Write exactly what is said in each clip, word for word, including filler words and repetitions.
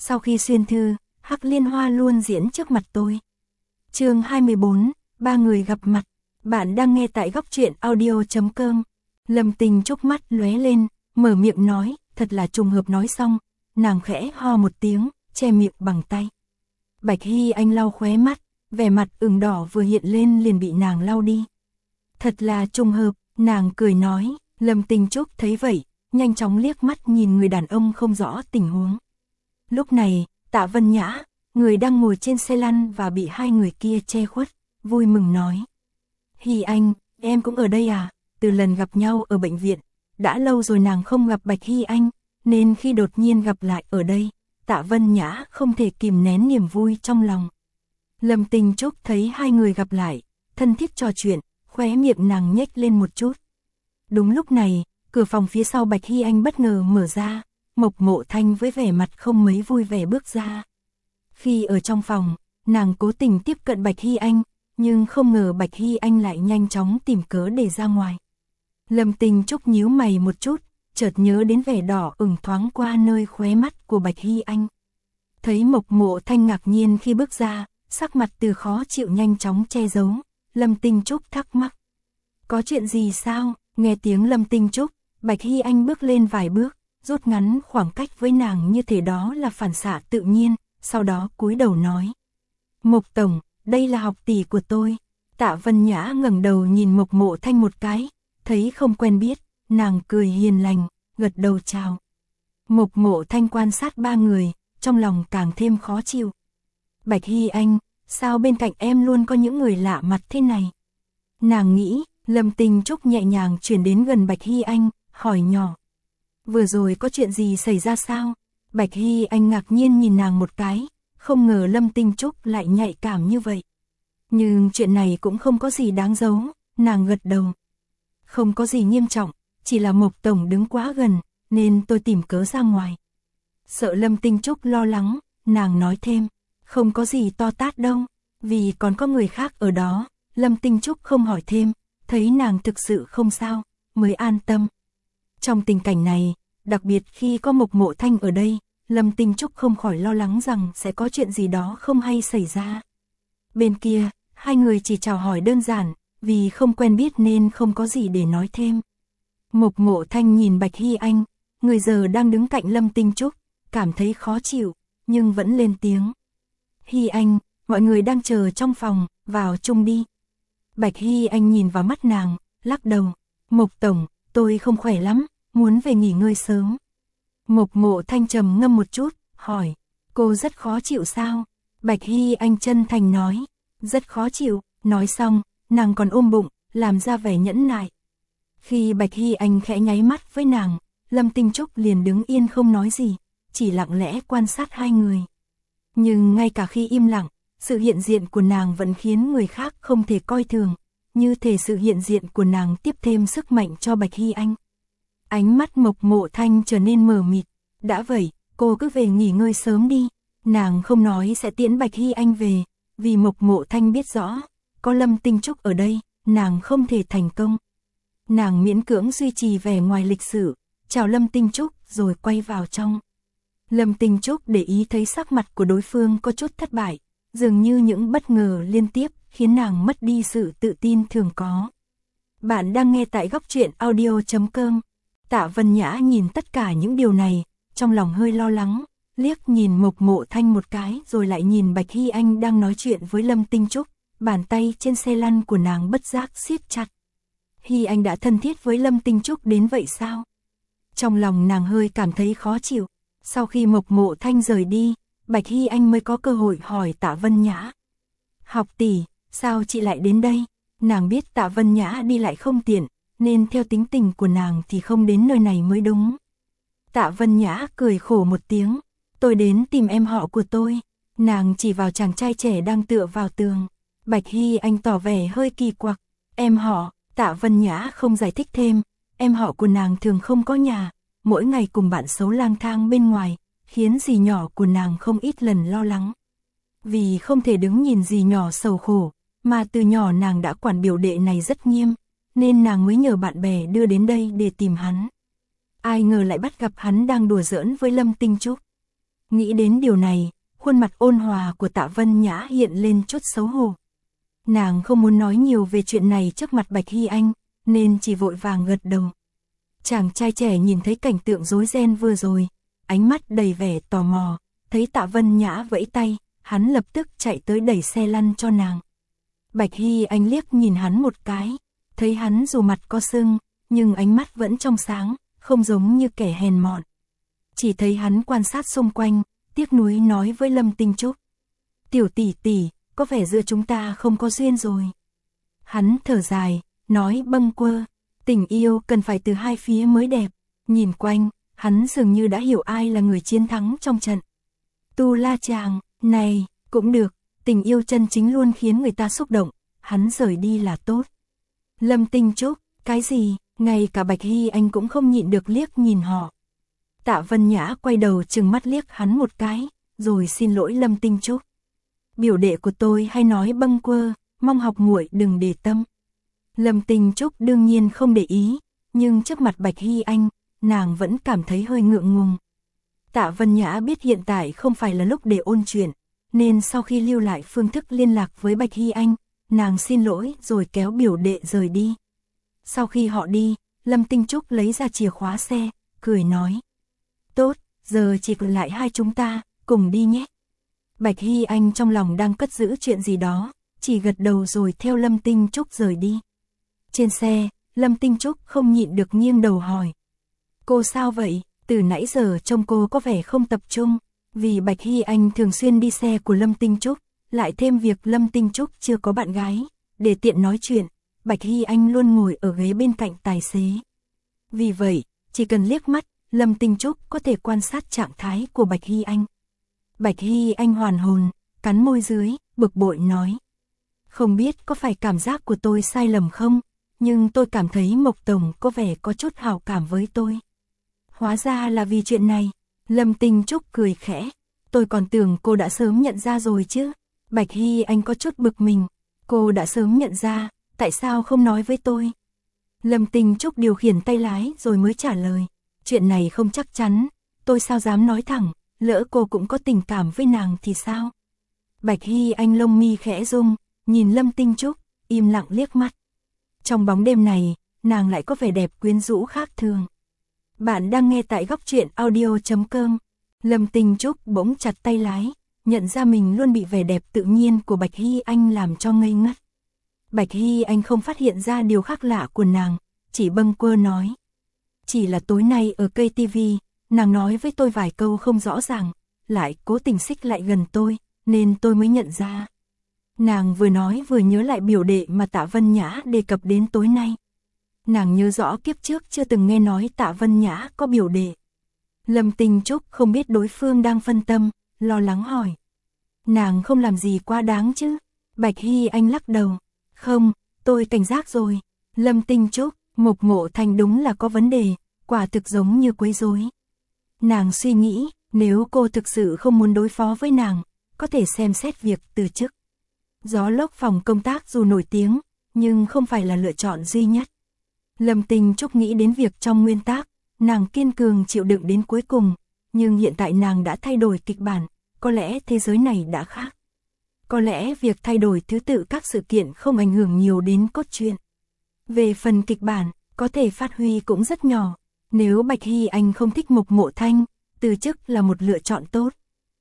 sau khi xuyên thư, Hắc Liên Hoa luôn diễn trước mặt tôi. Chương hai mươi bốn, ba người gặp mặt. Bạn đang nghe tại góc truyện audio chấm com. Lâm Tình Trúc mắt lóe lên, mở miệng nói, thật là trùng hợp. Nói xong, nàng khẽ ho một tiếng, che miệng bằng tay. Bạch Hy Anh lau khóe mắt, vẻ mặt ửng đỏ vừa hiện lên liền bị nàng lau đi. Thật là trùng hợp, nàng cười nói. Lâm Tình Trúc thấy vậy, nhanh chóng liếc mắt nhìn người đàn ông không rõ tình huống. Lúc này, Tạ Vân Nhã, người đang ngồi trên xe lăn và bị hai người kia che khuất, vui mừng nói. Hy Anh, em cũng ở đây à? Từ lần gặp nhau ở bệnh viện, đã lâu rồi nàng không gặp Bạch Hy Anh, nên khi đột nhiên gặp lại ở đây, Tạ Vân Nhã không thể kìm nén niềm vui trong lòng. Lâm Tình Trúc thấy hai người gặp lại, thân thiết trò chuyện, khóe miệng nàng nhếch lên một chút. Đúng lúc này, cửa phòng phía sau Bạch Hy Anh bất ngờ mở ra, Mộc Mộ Thanh với vẻ mặt không mấy vui vẻ bước ra. Khi ở trong phòng, nàng cố tình tiếp cận Bạch Hy Anh, nhưng không ngờ Bạch Hy Anh lại nhanh chóng tìm cớ để ra ngoài. Lâm Tình Trúc nhíu mày một chút, chợt nhớ đến vẻ đỏ ửng thoáng qua nơi khóe mắt của Bạch Hy Anh. Thấy Mộc Mộ Thanh ngạc nhiên khi bước ra, sắc mặt từ khó chịu nhanh chóng che giấu, Lâm Tình Trúc thắc mắc. Có chuyện gì sao? Nghe tiếng Lâm Tình Trúc, Bạch Hy Anh bước lên vài bước, rút ngắn khoảng cách với nàng như thể đó là phản xạ tự nhiên, sau đó cúi đầu nói. Mộc Tổng, đây là học tỷ của tôi. Tạ Vân Nhã ngẩng đầu nhìn Mộc Mộ Thanh một cái, thấy không quen biết, nàng cười hiền lành, gật đầu chào. Mộc Mộ Thanh quan sát ba người, trong lòng càng thêm khó chịu. Bạch Hy Anh, sao bên cạnh em luôn có những người lạ mặt thế này? Nàng nghĩ, Lâm Tình Trúc nhẹ nhàng chuyển đến gần Bạch Hy Anh, hỏi nhỏ. Vừa rồi có chuyện gì xảy ra sao? Bạch Hy Anh ngạc nhiên nhìn nàng một cái, không ngờ Lâm Tình Trúc lại nhạy cảm như vậy. Nhưng chuyện này cũng không có gì đáng giấu, nàng gật đầu. Không có gì nghiêm trọng, chỉ là Mộc Tổng đứng quá gần, nên tôi tìm cớ ra ngoài. Sợ Lâm Tình Trúc lo lắng, nàng nói thêm, không có gì to tát đâu, vì còn có người khác ở đó. Lâm Tình Trúc không hỏi thêm, thấy nàng thực sự không sao, mới an tâm. Trong tình cảnh này, đặc biệt khi có Mộc Mộ Thanh ở đây, Lâm Tình Trúc không khỏi lo lắng rằng sẽ có chuyện gì đó không hay xảy ra. Bên kia, hai người chỉ chào hỏi đơn giản, vì không quen biết nên không có gì để nói thêm. Mộc Mộ Thanh nhìn Bạch Hy Anh, người giờ đang đứng cạnh Lâm Tình Trúc, cảm thấy khó chịu, nhưng vẫn lên tiếng. Hy Anh, mọi người đang chờ trong phòng, vào chung đi. Bạch Hy Anh nhìn vào mắt nàng, lắc đầu. Mộc Tổng, tôi không khỏe lắm, muốn về nghỉ ngơi sớm. Mộc Mộ Thanh trầm ngâm một chút, hỏi, cô rất khó chịu sao? Bạch Hy Anh chân thành nói, rất khó chịu. Nói xong, nàng còn ôm bụng, làm ra vẻ nhẫn nại. Khi Bạch Hy Anh khẽ nháy mắt với nàng, Lâm Tình Trúc liền đứng yên không nói gì, chỉ lặng lẽ quan sát hai người. Nhưng ngay cả khi im lặng, sự hiện diện của nàng vẫn khiến người khác không thể coi thường, như thể sự hiện diện của nàng tiếp thêm sức mạnh cho Bạch Hy Anh. Ánh mắt Mộc Mộ Thanh trở nên mờ mịt, đã vậy, cô cứ về nghỉ ngơi sớm đi. Nàng không nói sẽ tiễn Bạch Hy Anh về, vì Mộc Mộ Thanh biết rõ, có Lâm Tình Trúc ở đây, nàng không thể thành công. Nàng miễn cưỡng duy trì vẻ ngoài lịch sự, chào Lâm Tình Trúc rồi quay vào trong. Lâm Tình Trúc để ý thấy sắc mặt của đối phương có chút thất bại, dường như những bất ngờ liên tiếp khiến nàng mất đi sự tự tin thường có. Bạn đang nghe tại góc truyện audio chấm com. Tạ Vân Nhã nhìn tất cả những điều này, trong lòng hơi lo lắng, liếc nhìn Mộc Mộ Thanh một cái rồi lại nhìn Bạch Hy Anh đang nói chuyện với Lâm Tình Trúc, bàn tay trên xe lăn của nàng bất giác siết chặt. Hy Anh đã thân thiết với Lâm Tình Trúc đến vậy sao? Trong lòng nàng hơi cảm thấy khó chịu. Sau khi Mộc Mộ Thanh rời đi, Bạch Hy Anh mới có cơ hội hỏi Tạ Vân Nhã. Học tỷ, sao chị lại đến đây? Nàng biết Tạ Vân Nhã đi lại không tiện, nên theo tính tình của nàng thì không đến nơi này mới đúng. Tạ Vân Nhã cười khổ một tiếng, tôi đến tìm em họ của tôi. Nàng chỉ vào chàng trai trẻ đang tựa vào tường. Bạch Hy Anh tỏ vẻ hơi kỳ quặc. Em họ, Tạ Vân Nhã không giải thích thêm, em họ của nàng thường không có nhà, mỗi ngày cùng bạn xấu lang thang bên ngoài, khiến dì nhỏ của nàng không ít lần lo lắng. Vì không thể đứng nhìn dì nhỏ sầu khổ, mà từ nhỏ nàng đã quản biểu đệ này rất nghiêm, nên nàng mới nhờ bạn bè đưa đến đây để tìm hắn. Ai ngờ lại bắt gặp hắn đang đùa giỡn với Lâm Tình Trúc. Nghĩ đến điều này, khuôn mặt ôn hòa của Tạ Vân Nhã hiện lên chút xấu hổ. Nàng không muốn nói nhiều về chuyện này trước mặt Bạch Hy Anh, nên chỉ vội vàng gật đầu. Chàng trai trẻ nhìn thấy cảnh tượng rối ren vừa rồi, ánh mắt đầy vẻ tò mò, thấy Tạ Vân Nhã vẫy tay, hắn lập tức chạy tới đẩy xe lăn cho nàng. Bạch Hy Anh liếc nhìn hắn một cái, thấy hắn dù mặt có sưng, nhưng ánh mắt vẫn trong sáng, không giống như kẻ hèn mọn. Chỉ thấy hắn quan sát xung quanh, tiếc nuối nói với Lâm Tinh Trúc. Tiểu tỷ tỷ, có vẻ giữa chúng ta không có duyên rồi. Hắn thở dài, nói bâng quơ, tình yêu cần phải từ hai phía mới đẹp. Nhìn quanh, hắn dường như đã hiểu ai là người chiến thắng trong trận. Tu La chàng, này, cũng được, tình yêu chân chính luôn khiến người ta xúc động, hắn rời đi là tốt. Lâm Tinh Trúc, cái gì, ngay cả Bạch Hy Anh cũng không nhịn được liếc nhìn họ. Tạ Vân Nhã quay đầu trừng mắt liếc hắn một cái, rồi xin lỗi Lâm Tinh Trúc. Biểu đệ của tôi hay nói bâng quơ, mong học muội đừng để tâm. Lâm Tinh Trúc đương nhiên không để ý, nhưng trước mặt Bạch Hy Anh, nàng vẫn cảm thấy hơi ngượng ngùng. Tạ Vân Nhã biết hiện tại không phải là lúc để ôn chuyện, nên sau khi lưu lại phương thức liên lạc với Bạch Hy Anh, nàng xin lỗi rồi kéo biểu đệ rời đi. Sau khi họ đi, Lâm Tinh Trúc lấy ra chìa khóa xe, cười nói. Tốt, giờ chỉ còn lại hai chúng ta, cùng đi nhé. Bạch Hy Anh trong lòng đang cất giữ chuyện gì đó, chỉ gật đầu rồi theo Lâm Tinh Trúc rời đi. Trên xe, Lâm Tinh Trúc không nhịn được nghiêng đầu hỏi. Cô sao vậy? Từ nãy giờ trông cô có vẻ không tập trung, vì Bạch Hy Anh thường xuyên đi xe của Lâm Tinh Trúc, lại thêm việc Lâm Tinh Trúc chưa có bạn gái, để tiện nói chuyện, Bạch Hy Anh luôn ngồi ở ghế bên cạnh tài xế. Vì vậy, chỉ cần liếc mắt, Lâm Tinh Trúc có thể quan sát trạng thái của Bạch Hy Anh. Bạch Hy Anh hoàn hồn, cắn môi dưới, bực bội nói. Không biết có phải cảm giác của tôi sai lầm không, nhưng tôi cảm thấy Mộc Tổng có vẻ có chút hảo cảm với tôi. Hóa ra là vì chuyện này. Lâm Tinh Trúc cười khẽ. Tôi còn tưởng cô đã sớm nhận ra rồi chứ. Bạch Hy Anh có chút bực mình. Cô đã sớm nhận ra, tại sao không nói với tôi? Lâm Tinh Trúc điều khiển tay lái rồi mới trả lời. Chuyện này không chắc chắn, tôi sao dám nói thẳng, lỡ cô cũng có tình cảm với nàng thì sao? Bạch Hy Anh lông mi khẽ rung, nhìn Lâm Tinh Trúc, im lặng liếc mắt. Trong bóng đêm này, nàng lại có vẻ đẹp quyến rũ khác thường. Bạn đang nghe tại góc truyện audio chấm com. Lâm Tinh Trúc bỗng chặt tay lái, nhận ra mình luôn bị vẻ đẹp tự nhiên của Bạch Hy Anh làm cho ngây ngất. Bạch Hy Anh không phát hiện ra điều khác lạ của nàng, chỉ bâng quơ nói. Chỉ là tối nay ở cây tivi, nàng nói với tôi vài câu không rõ ràng, lại cố tình xích lại gần tôi, nên tôi mới nhận ra. Nàng vừa nói vừa nhớ lại biểu đệ mà Tạ Vân Nhã đề cập đến tối nay. Nàng nhớ rõ kiếp trước chưa từng nghe nói Tạ Vân Nhã có biểu đệ. Lâm Tinh Trúc không biết đối phương đang phân tâm, lo lắng hỏi. Nàng không làm gì quá đáng chứ? Bạch Hy Anh lắc đầu. Không, tôi cảnh giác rồi. Lâm Tinh Trúc, Mộc Ngộ Thành đúng là có vấn đề, quả thực giống như quấy rối. Nàng suy nghĩ, nếu cô thực sự không muốn đối phó với nàng, có thể xem xét việc từ chức. Gió lốc phòng công tác dù nổi tiếng, nhưng không phải là lựa chọn duy nhất. Lâm Tinh Trúc nghĩ đến việc trong nguyên tắc, nàng kiên cường chịu đựng đến cuối cùng, nhưng hiện tại nàng đã thay đổi kịch bản, có lẽ thế giới này đã khác. Có lẽ việc thay đổi thứ tự các sự kiện không ảnh hưởng nhiều đến cốt truyện. Về phần kịch bản, có thể phát huy cũng rất nhỏ, nếu Bạch Hy Anh không thích Mộc Mộ Thanh, từ chức là một lựa chọn tốt.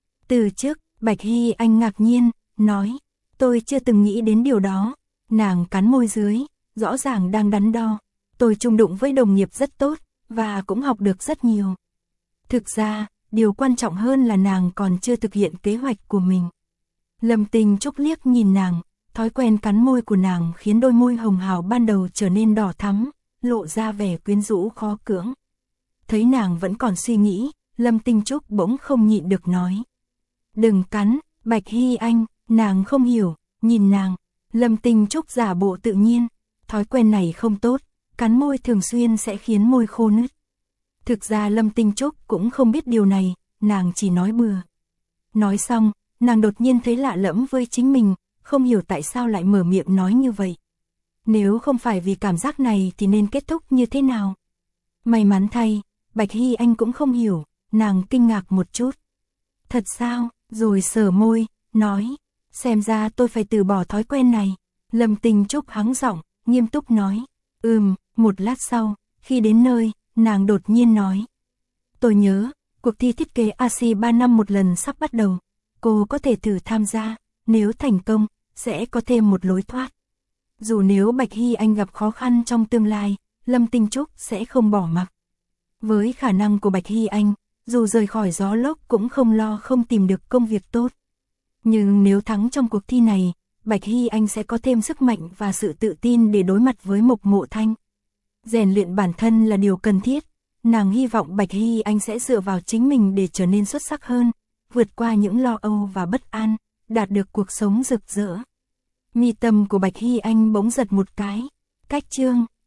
Từ chức, Bạch Hy Anh ngạc nhiên, nói, tôi chưa từng nghĩ đến điều đó. Nàng cắn môi dưới, rõ ràng đang đắn đo. Tôi chung đụng với đồng nghiệp rất tốt, và cũng học được rất nhiều. Thực ra, điều quan trọng hơn là nàng còn chưa thực hiện kế hoạch của mình. Lâm Tinh Trúc liếc nhìn nàng, thói quen cắn môi của nàng khiến đôi môi hồng hào ban đầu trở nên đỏ thắm, lộ ra vẻ quyến rũ khó cưỡng. Thấy nàng vẫn còn suy nghĩ, Lâm Tinh Trúc bỗng không nhịn được nói. Đừng cắn, Bạch Hy Anh, nàng không hiểu, nhìn nàng. Lâm Tinh Trúc giả bộ tự nhiên, thói quen này không tốt, cắn môi thường xuyên sẽ khiến môi khô nứt. Thực ra Lâm Tinh Trúc cũng không biết điều này, nàng chỉ nói bừa. Nói xong, nàng đột nhiên thấy lạ lẫm với chính mình, không hiểu tại sao lại mở miệng nói như vậy. Nếu không phải vì cảm giác này thì nên kết thúc như thế nào? May mắn thay, Bạch Hy Anh cũng không hiểu, nàng kinh ngạc một chút. Thật sao? Rồi sờ môi, nói, xem ra tôi phải từ bỏ thói quen này. Lâm Tình Trúc hắng giọng, nghiêm túc nói, ừm, một lát sau, khi đến nơi, nàng đột nhiên nói. Tôi nhớ, cuộc thi thiết kế a xê ba năm một lần sắp bắt đầu, cô có thể thử tham gia, nếu thành công, sẽ có thêm một lối thoát. Dù nếu Bạch Hy Anh gặp khó khăn trong tương lai, Lâm Tinh Trúc sẽ không bỏ mặc. Với khả năng của Bạch Hy Anh, dù rời khỏi gió lốc cũng không lo không tìm được công việc tốt. Nhưng nếu thắng trong cuộc thi này, Bạch Hy Anh sẽ có thêm sức mạnh và sự tự tin để đối mặt với Mộc Mộ Thanh. Rèn luyện bản thân là điều cần thiết, nàng hy vọng Bạch Hy Anh sẽ dựa vào chính mình để trở nên xuất sắc hơn, vượt qua những lo âu và bất an, đạt được cuộc sống rực rỡ. Mi tâm của Bạch Hy Anh bỗng giật một cái, cách chương